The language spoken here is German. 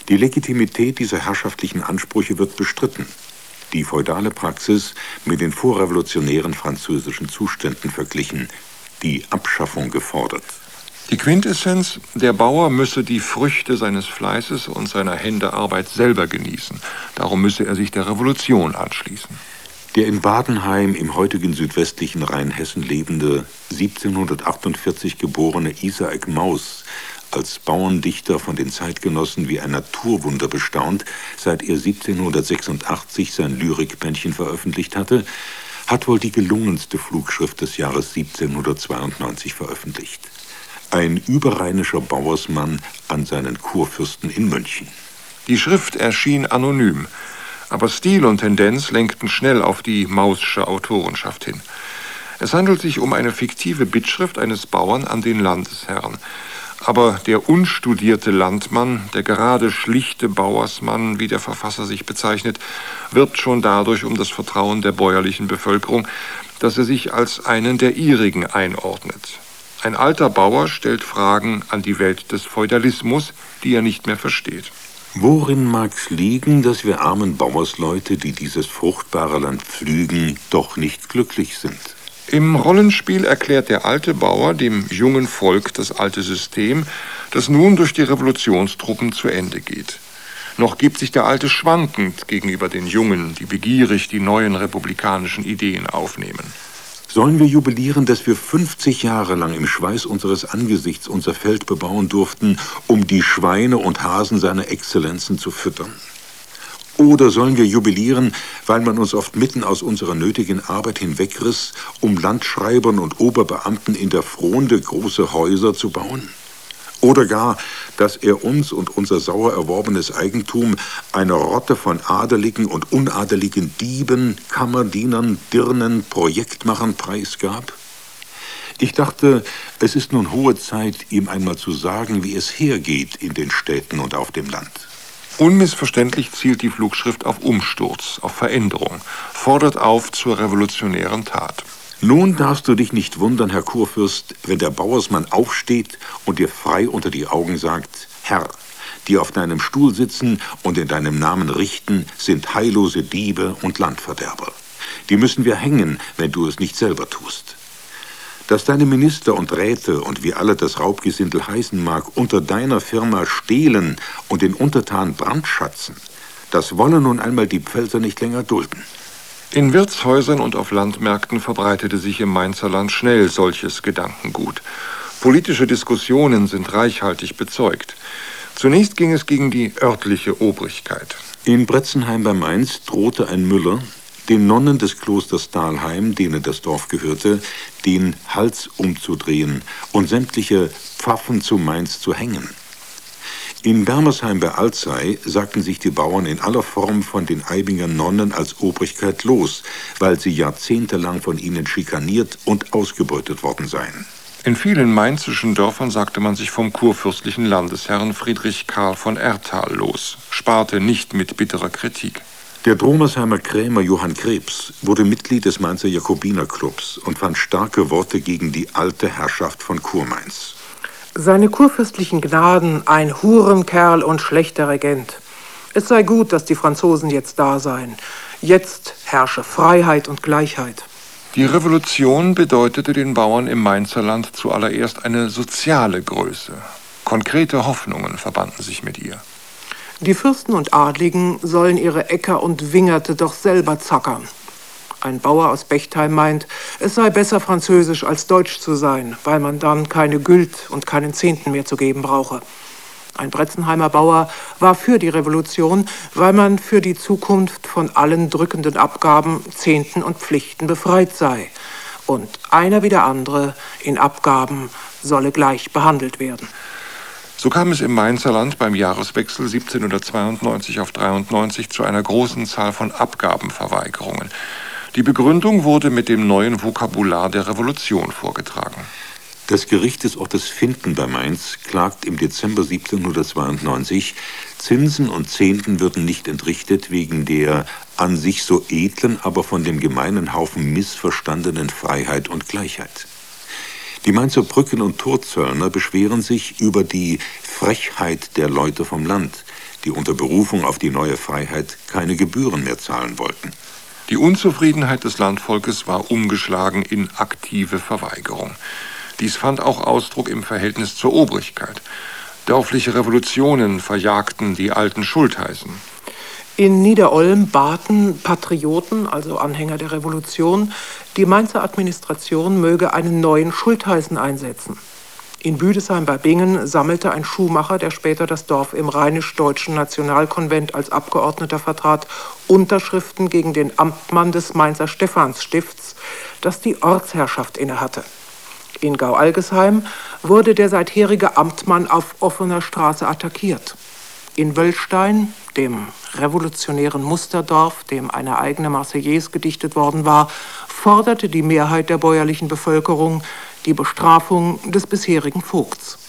Die Legitimität dieser herrschaftlichen Ansprüche wird bestritten. Die feudale Praxis mit den vorrevolutionären französischen Zuständen verglichen, die Abschaffung gefordert. Die Quintessenz: Der Bauer müsse die Früchte seines Fleißes und seiner Hände Arbeit selber genießen. Darum müsse er sich der Revolution anschließen. Der in Badenheim im heutigen südwestlichen Rheinhessen lebende, 1748 geborene Isaac Maus, als Bauerndichter von den Zeitgenossen wie ein Naturwunder bestaunt, seit er 1786 sein Lyrikbändchen veröffentlicht hatte, hat wohl die gelungenste Flugschrift des Jahres 1792 veröffentlicht. Ein überrheinischer Bauersmann an seinen Kurfürsten in München. Die Schrift erschien anonym, aber Stil und Tendenz lenkten schnell auf die Maus'sche Autorenschaft hin. Es handelt sich um eine fiktive Bittschrift eines Bauern an den Landesherrn. Aber der unstudierte Landmann, der gerade schlichte Bauersmann, wie der Verfasser sich bezeichnet, wirbt schon dadurch um das Vertrauen der bäuerlichen Bevölkerung, dass er sich als einen der ihrigen einordnet. Ein alter Bauer stellt Fragen an die Welt des Feudalismus, die er nicht mehr versteht. Worin mag's liegen, dass wir armen Bauersleute, die dieses fruchtbare Land pflügen, doch nicht glücklich sind? Im Rollenspiel erklärt der alte Bauer dem jungen Volk das alte System, das nun durch die Revolutionstruppen zu Ende geht. Noch gibt sich der Alte schwankend gegenüber den Jungen, die begierig die neuen republikanischen Ideen aufnehmen. Sollen wir jubilieren, dass wir 50 Jahre lang im Schweiß unseres Angesichts unser Feld bebauen durften, um die Schweine und Hasen seiner Exzellenzen zu füttern? Oder sollen wir jubilieren, weil man uns oft mitten aus unserer nötigen Arbeit hinwegriss, um Landschreibern und Oberbeamten in der Fronde große Häuser zu bauen? Oder gar, dass er uns und unser sauer erworbenes Eigentum einer Rotte von adeligen und unadeligen Dieben, Kammerdienern, Dirnen, Projektmachern preisgab? Ich dachte, es ist nun hohe Zeit, ihm einmal zu sagen, wie es hergeht in den Städten und auf dem Land. Unmissverständlich zielt die Flugschrift auf Umsturz, auf Veränderung, fordert auf zur revolutionären Tat. Nun darfst du dich nicht wundern, Herr Kurfürst, wenn der Bauersmann aufsteht und dir frei unter die Augen sagt: Herr, die auf deinem Stuhl sitzen und in deinem Namen richten, sind heillose Diebe und Landverderber. Die müssen wir hängen, wenn du es nicht selber tust. Dass deine Minister und Räte und wie alle das Raubgesindel heißen mag, unter deiner Firma stehlen und den Untertanen brandschatzen, das wollen nun einmal die Pfälzer nicht länger dulden. In Wirtshäusern und auf Landmärkten verbreitete sich im Mainzerland schnell solches Gedankengut. Politische Diskussionen sind reichhaltig bezeugt. Zunächst ging es gegen die örtliche Obrigkeit. In Bretzenheim bei Mainz drohte ein Müller den Nonnen des Klosters Dahlheim, denen das Dorf gehörte, den Hals umzudrehen und sämtliche Pfaffen zu Mainz zu hängen. In Bermersheim bei Alzey sagten sich die Bauern in aller Form von den Eibinger Nonnen als Obrigkeit los, weil sie jahrzehntelang von ihnen schikaniert und ausgebeutet worden seien. In vielen mainzischen Dörfern sagte man sich vom kurfürstlichen Landesherrn Friedrich Karl von Erthal los, sparte nicht mit bitterer Kritik. Der Dromersheimer Krämer Johann Krebs wurde Mitglied des Mainzer Jakobinerclubs und fand starke Worte gegen die alte Herrschaft von Kurmainz. Seine kurfürstlichen Gnaden, ein Hurenkerl und schlechter Regent. Es sei gut, dass die Franzosen jetzt da seien. Jetzt herrsche Freiheit und Gleichheit. Die Revolution bedeutete den Bauern im Mainzerland zuallererst eine soziale Größe. Konkrete Hoffnungen verbanden sich mit ihr. Die Fürsten und Adligen sollen ihre Äcker und Wingerte doch selber zackern. Ein Bauer aus Bechtheim meint, es sei besser französisch als deutsch zu sein, weil man dann keine Güld und keinen Zehnten mehr zu geben brauche. Ein Bretzenheimer Bauer war für die Revolution, weil man für die Zukunft von allen drückenden Abgaben, Zehnten und Pflichten befreit sei. Und einer wie der andere in Abgaben solle gleich behandelt werden. So kam es im Mainzerland beim Jahreswechsel 1792 auf 93 zu einer großen Zahl von Abgabenverweigerungen. Die Begründung wurde mit dem neuen Vokabular der Revolution vorgetragen. Das Gericht des Ortes Finden bei Mainz klagt im Dezember 1792, Zinsen und Zehnten würden nicht entrichtet wegen der an sich so edlen, aber von dem gemeinen Haufen missverstandenen Freiheit und Gleichheit. Die Mainzer Brücken- und Torzöllner beschweren sich über die Frechheit der Leute vom Land, die unter Berufung auf die neue Freiheit keine Gebühren mehr zahlen wollten. Die Unzufriedenheit des Landvolkes war umgeschlagen in aktive Verweigerung. Dies fand auch Ausdruck im Verhältnis zur Obrigkeit. Dörfliche Revolutionen verjagten die alten Schultheißen. In Niederolm baten Patrioten, also Anhänger der Revolution, die Mainzer Administration möge einen neuen Schultheißen einsetzen. In Büdesheim bei Bingen sammelte ein Schuhmacher, der später das Dorf im Rheinisch-Deutschen Nationalkonvent als Abgeordneter vertrat, Unterschriften gegen den Amtmann des Mainzer Stephansstifts, das die Ortsherrschaft innehatte. In Gau-Algesheim wurde der seitherige Amtmann auf offener Straße attackiert. In Wöllstein, dem revolutionären Musterdorf, dem eine eigene Marseillaise gedichtet worden war, forderte die Mehrheit der bäuerlichen Bevölkerung die Bestrafung des bisherigen Vogts.